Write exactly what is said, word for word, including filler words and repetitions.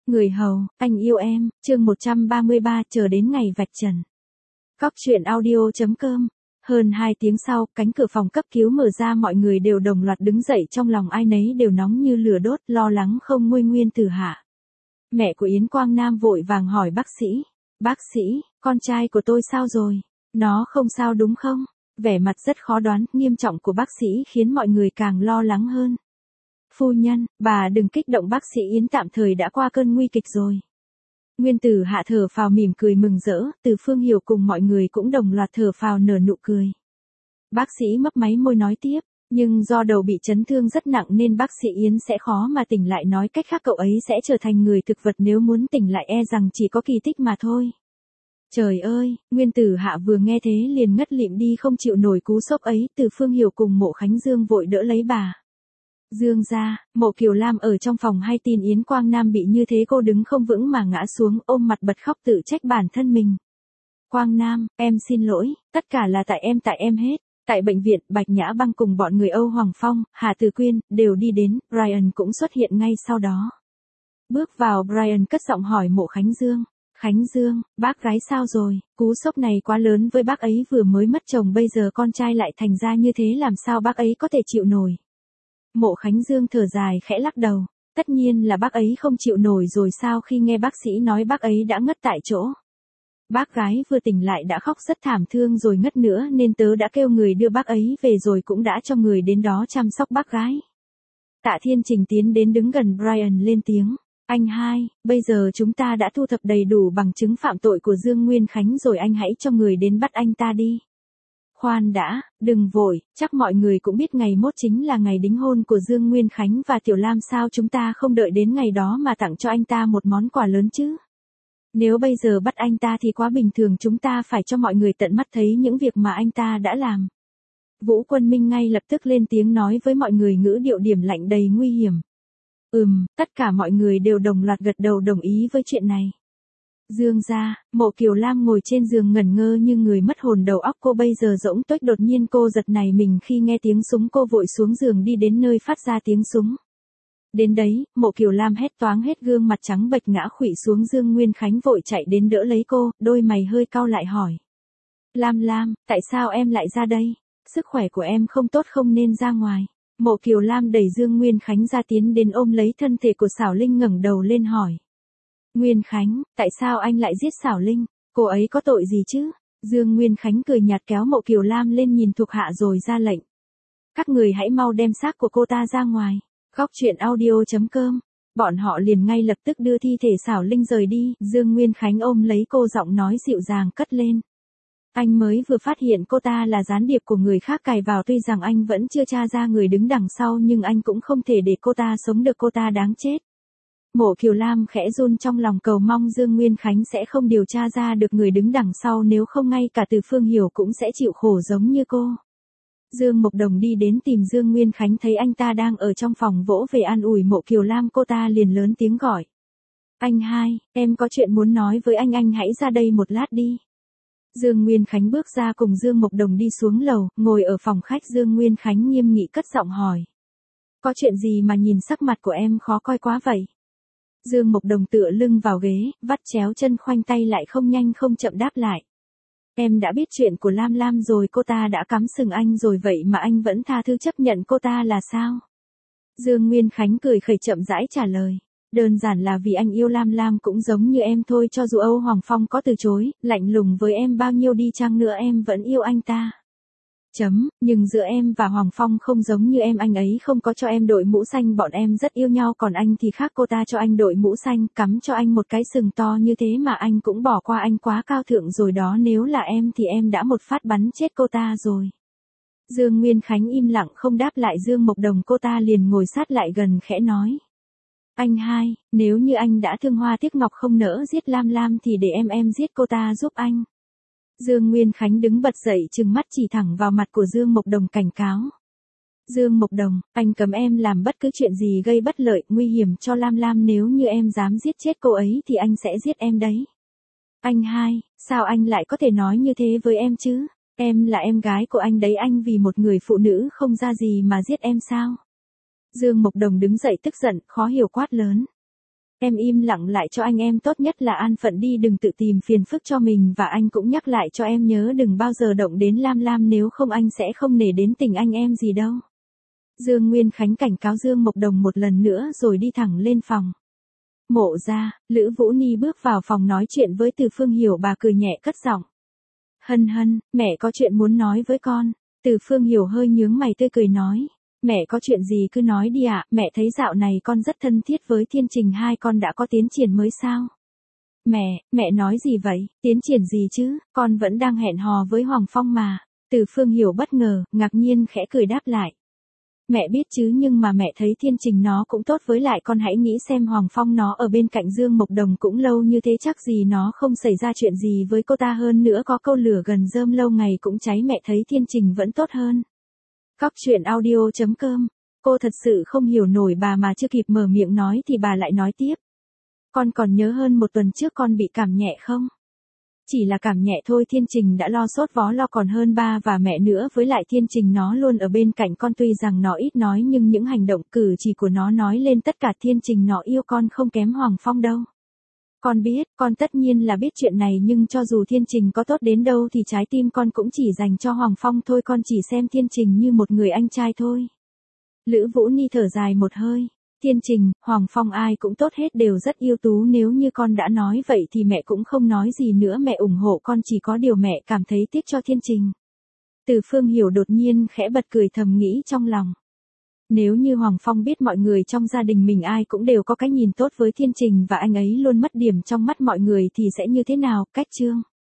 Người hầu, anh yêu em, chương một trăm ba mươi ba chờ đến ngày vạch trần. Cóc truyện audio chấm com. Hơn hai tiếng sau, cánh cửa phòng cấp cứu mở ra, mọi người đều đồng loạt đứng dậy, trong lòng ai nấy đều nóng như lửa đốt, lo lắng không nguôi Nguyên Tử Hạ. Mẹ của Yến Quang Nam vội vàng hỏi bác sĩ. Bác sĩ, con trai của tôi sao rồi? Nó không sao đúng không? Vẻ mặt rất khó đoán, nghiêm trọng của bác sĩ khiến mọi người càng lo lắng hơn. Phu nhân, bà đừng kích động, bác sĩ Yến tạm thời đã qua cơn nguy kịch rồi. Nguyên Tử Hạ thở phào mỉm cười mừng rỡ, Từ Phương Hiểu cùng mọi người cũng đồng loạt thở phào nở nụ cười. Bác sĩ mấp máy môi nói tiếp, nhưng do đầu bị chấn thương rất nặng nên bác sĩ Yến sẽ khó mà tỉnh lại, nói cách khác cậu ấy sẽ trở thành người thực vật, nếu muốn tỉnh lại e rằng chỉ có kỳ tích mà thôi. Trời ơi, Nguyên Tử Hạ vừa nghe thế liền ngất lịm đi, không chịu nổi cú sốc ấy. Từ Phương Hiểu cùng Mộ Khánh Dương vội đỡ lấy bà. Dương gia, Mộ Kiều Lam ở trong phòng hay tin Yến Quang Nam bị như thế, cô đứng không vững mà ngã xuống, ôm mặt bật khóc tự trách bản thân mình. Quang Nam, em xin lỗi, tất cả là tại em tại em hết. Tại bệnh viện, Bạch Nhã Băng cùng bọn người Âu Hoàng Phong, Hà Từ Quyên, đều đi đến, Brian cũng xuất hiện ngay sau đó. Bước vào, Brian cất giọng hỏi Mộ Khánh Dương. Khánh Dương, bác gái sao rồi? Cú sốc này quá lớn với bác ấy, vừa mới mất chồng, bây giờ con trai lại thành ra như thế, làm sao bác ấy có thể chịu nổi? Mộ Khánh Dương thở dài khẽ lắc đầu. Tất nhiên là bác ấy không chịu nổi rồi, sao khi nghe bác sĩ nói bác ấy đã ngất tại chỗ. Bác gái vừa tỉnh lại đã khóc rất thảm thương rồi ngất nữa, nên tớ đã kêu người đưa bác ấy về rồi cũng đã cho người đến đó chăm sóc bác gái. Tạ Thiên Trình tiến đến đứng gần Brian lên tiếng. Anh hai, bây giờ chúng ta đã thu thập đầy đủ bằng chứng phạm tội của Dương Nguyên Khánh rồi, anh hãy cho người đến bắt anh ta đi. Khoan đã, đừng vội, chắc mọi người cũng biết ngày mốt chính là ngày đính hôn của Dương Nguyên Khánh và Tiểu Lam, sao chúng ta không đợi đến ngày đó mà tặng cho anh ta một món quà lớn chứ? Nếu bây giờ bắt anh ta thì quá bình thường, chúng ta phải cho mọi người tận mắt thấy những việc mà anh ta đã làm. Vũ Quân Minh ngay lập tức lên tiếng nói với mọi người, ngữ điệu điềm lạnh đầy nguy hiểm. Ừm, tất cả mọi người đều đồng loạt gật đầu đồng ý với chuyện này. Dương gia, Mộ Kiều Lam ngồi trên giường ngẩn ngơ như người mất hồn, đầu óc cô bây giờ rỗng tuếch, đột nhiên cô giật nảy mình khi nghe tiếng súng, cô vội xuống giường đi đến nơi phát ra tiếng súng. Đến đấy, Mộ Kiều Lam hét toáng hết, gương mặt trắng bệch ngã khuỵu xuống, Dương Nguyên Khánh vội chạy đến đỡ lấy cô, đôi mày hơi cau lại hỏi. Lam Lam, tại sao em lại ra đây? Sức khỏe của em không tốt, không nên ra ngoài. Mộ Kiều Lam đẩy Dương Nguyên Khánh ra, tiến đến ôm lấy thân thể của Xảo Linh, ngẩng đầu lên hỏi. Nguyên Khánh, tại sao anh lại giết Xảo Linh? Cô ấy có tội gì chứ? Dương Nguyên Khánh cười nhạt kéo Mộ Kiều Lam lên, nhìn thuộc hạ rồi ra lệnh. Các người hãy mau đem xác của cô ta ra ngoài. Cóc truyện audio chấm com. Bọn họ liền ngay lập tức đưa thi thể Xảo Linh rời đi. Dương Nguyên Khánh ôm lấy cô, giọng nói dịu dàng cất lên. Anh mới vừa phát hiện cô ta là gián điệp của người khác cài vào, tuy rằng anh vẫn chưa tra ra người đứng đằng sau, nhưng anh cũng không thể để cô ta sống được, cô ta đáng chết. Mộ Kiều Lam khẽ run trong lòng, cầu mong Dương Nguyên Khánh sẽ không điều tra ra được người đứng đằng sau, nếu không ngay cả Từ Phương Hiểu cũng sẽ chịu khổ giống như cô. Dương Mộc Đồng đi đến tìm Dương Nguyên Khánh, thấy anh ta đang ở trong phòng, vỗ về an ủi Mộ Kiều Lam, cô ta liền lớn tiếng gọi. Anh hai, em có chuyện muốn nói với anh, anh hãy ra đây một lát đi. Dương Nguyên Khánh bước ra cùng Dương Mộc Đồng đi xuống lầu, ngồi ở phòng khách. Dương Nguyên Khánh nghiêm nghị cất giọng hỏi. Có chuyện gì mà nhìn sắc mặt của em khó coi quá vậy? Dương Mộc Đồng tựa lưng vào ghế, vắt chéo chân, khoanh tay lại, không nhanh không chậm đáp lại. Em đã biết chuyện của Lam Lam rồi, cô ta đã cắm sừng anh rồi, vậy mà anh vẫn tha thứ chấp nhận cô ta là sao? Dương Nguyên Khánh cười khẩy chậm rãi trả lời. Đơn giản là vì anh yêu Lam Lam cũng giống như em thôi, cho dù Âu Hoàng Phong có từ chối, lạnh lùng với em bao nhiêu đi chăng nữa, em vẫn yêu anh ta. Chấm, nhưng giữa em và Hoàng Phong không giống như em, anh ấy không có cho em đội mũ xanh, bọn em rất yêu nhau, còn anh thì khác, cô ta cho anh đội mũ xanh, cắm cho anh một cái sừng to như thế mà anh cũng bỏ qua, anh quá cao thượng rồi đó, nếu là em thì em đã một phát bắn chết cô ta rồi. Dương Nguyên Khánh im lặng không đáp lại Dương Mộc Đồng, cô ta liền ngồi sát lại gần khẽ nói. Anh hai, nếu như anh đã thương hoa tiếc ngọc không nỡ giết Lam Lam thì để em em giết cô ta giúp anh. Dương Nguyên Khánh đứng bật dậy, trừng mắt chỉ thẳng vào mặt của Dương Mộc Đồng cảnh cáo. Dương Mộc Đồng, anh cấm em làm bất cứ chuyện gì gây bất lợi, nguy hiểm cho Lam Lam, nếu như em dám giết chết cô ấy thì anh sẽ giết em đấy. Anh hai, sao anh lại có thể nói như thế với em chứ? Em là em gái của anh đấy, anh vì một người phụ nữ không ra gì mà giết em sao? Dương Mộc Đồng đứng dậy tức giận, khó hiểu quát lớn. Em im lặng lại cho anh, em tốt nhất là an phận đi, đừng tự tìm phiền phức cho mình, và anh cũng nhắc lại cho em nhớ đừng bao giờ động đến Lam Lam, nếu không anh sẽ không nể đến tình anh em gì đâu. Dương Nguyên Khánh cảnh cáo Dương Mộc Đồng một lần nữa rồi đi thẳng lên phòng. Mộ ra, Lữ Vũ Ni bước vào phòng nói chuyện với Từ Phương Hiểu, bà cười nhẹ cất giọng. Hân hân, mẹ có chuyện muốn nói với con. Từ Phương Hiểu hơi nhướng mày tươi cười nói. Mẹ có chuyện gì cứ nói đi ạ, mẹ thấy dạo này con rất thân thiết với Thiên Trình, hai con đã có tiến triển mới sao? Mẹ, mẹ nói gì vậy, tiến triển gì chứ, con vẫn đang hẹn hò với Hoàng Phong mà. Từ Phương Hiểu bất ngờ, ngạc nhiên khẽ cười đáp lại. Mẹ biết chứ, nhưng mà mẹ thấy Thiên Trình nó cũng tốt, với lại con hãy nghĩ xem Hoàng Phong nó ở bên cạnh Dương Mộc Đồng cũng lâu như thế, chắc gì nó không xảy ra chuyện gì với cô ta, hơn nữa có câu lửa gần rơm lâu ngày cũng cháy, mẹ thấy Thiên Trình vẫn tốt hơn. Cóc truyện audio chấm com. Cô thật sự không hiểu nổi, bà mà chưa kịp mở miệng nói thì bà lại nói tiếp. Con còn nhớ hơn một tuần trước con bị cảm nhẹ không? Chỉ là cảm nhẹ thôi, Thiên Trình đã lo sốt vó lo còn hơn ba và mẹ nữa, với lại Thiên Trình nó luôn ở bên cạnh con, tuy rằng nó ít nói nhưng những hành động cử chỉ của nó nói lên tất cả. Thiên Trình nó yêu con không kém Hoàng Phong đâu. Con biết, con tất nhiên là biết chuyện này, nhưng cho dù Thiên Trình có tốt đến đâu thì trái tim con cũng chỉ dành cho Hoàng Phong thôi, con chỉ xem Thiên Trình như một người anh trai thôi. Lữ Vũ Ni thở dài một hơi. Thiên Trình, Hoàng Phong ai cũng tốt hết, đều rất ưu tú, nếu như con đã nói vậy thì mẹ cũng không nói gì nữa, mẹ ủng hộ con, chỉ có điều mẹ cảm thấy tiếc cho Thiên Trình. Từ Phương Hiểu đột nhiên khẽ bật cười, thầm nghĩ trong lòng. Nếu như Hoàng Phong biết mọi người trong gia đình mình ai cũng đều có cái nhìn tốt với Thiên Trình và anh ấy luôn mất điểm trong mắt mọi người thì sẽ như thế nào. Cách chương